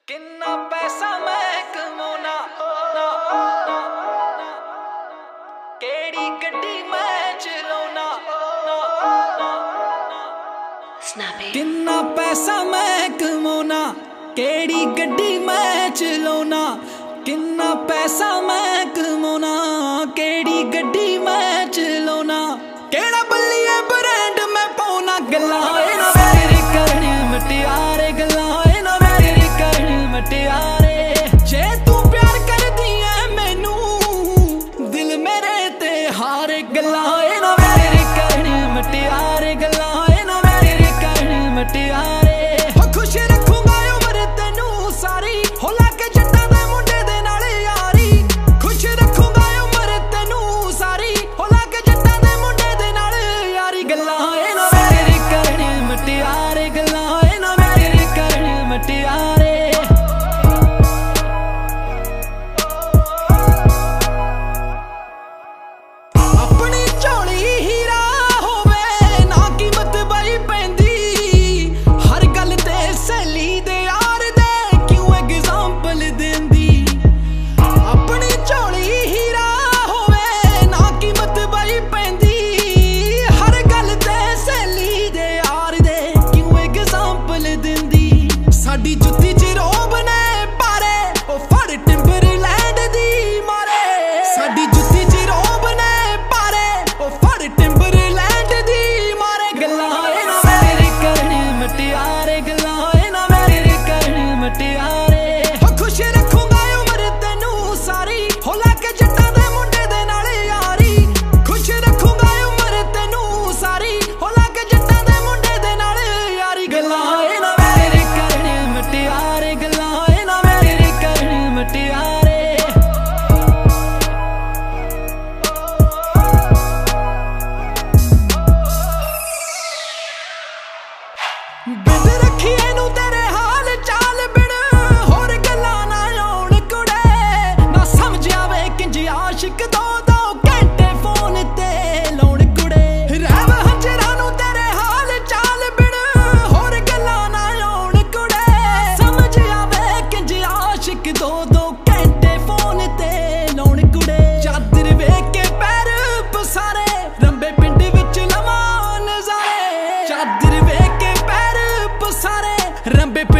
किन्ना पैसा मैं कमाउना केड़ी गड्डी मैं चलाउना किन्ना पैसा मैं कमाउना केड़ी गड्डी मैं चलाउना किन्ना पैसा मैं कमाउना केड़ी गड्डी मैं चलाउना केड़ा बल्लिए ब्रांड मैं पाउना गल्लां ना मेरे करनी मटियारे गल्लां ना मेरे करनी मटियारे जे तू प्यार कर दी है मैनू दिल मेरे ते हारे गल्लां ना मेरे करनी मटियारे गल्लां ना मेरे करनी मटियारे खुश रखूंगा उम्र तेनू सारी हो लाके जट्टां दे मुंडे दे नाल यारी खुश रखूंगा उम्र तेनू सारी हो लाके जट्टां दे मुंडे दे नाल यारी गल्लां ना मेरे करनी मटियारे गल्लां ना मेरे करनी मटियारे अपनी झोली हीरा होवे ना कीमत बई पैंदी हर गल ते सहेली दे यार दे क्यों एग्जांपल देंदी अपनी झोली हीरा होवे ना कीमत बई पैंदी हर गल ते सहेली दे यार दे क्यों एग्जांपल देंदी साडी जुत्ती च रोब ने पारे ओ फड़ टिम्बरलैंड दी मारे साडी जुत्ती च रोब ने पारे ओ फड़ टिम्बरलैंड दी मारे गल्लां ना मेरे करनी मटियारे गल्लां ना मेरे करनी मटियारे खुश रखूंगा उम्र तेनू सारी हो लाके जट्टां दे मुंडे दे नाल यारी खुश रखूंगा उम्र तेनू सारी हो लाके जट्टां दे मुंडे दे नाल यारी गल्लां ना मेरे करनी मटियारे गल्लां ना मेरे करनी मटियारे बिंद रखी एनू तेरे हाल चाल बिन होर गल्लां ना आउण कुड़े ना समझ आवे किंज आशिक दो घंटे फोन ते लाउण कुड़े रहव हंजरां नू तेरे हाल चाल बिन होर गल्लां ना आउण कुड़े समझ आवे किंज आशिक दो घंटे फोन ते लाउण कुड़े चादर वेख के पैर पसारे रंबे पिंड विच लवां नज़ारे चादर वेख के पैर पसारे रंबे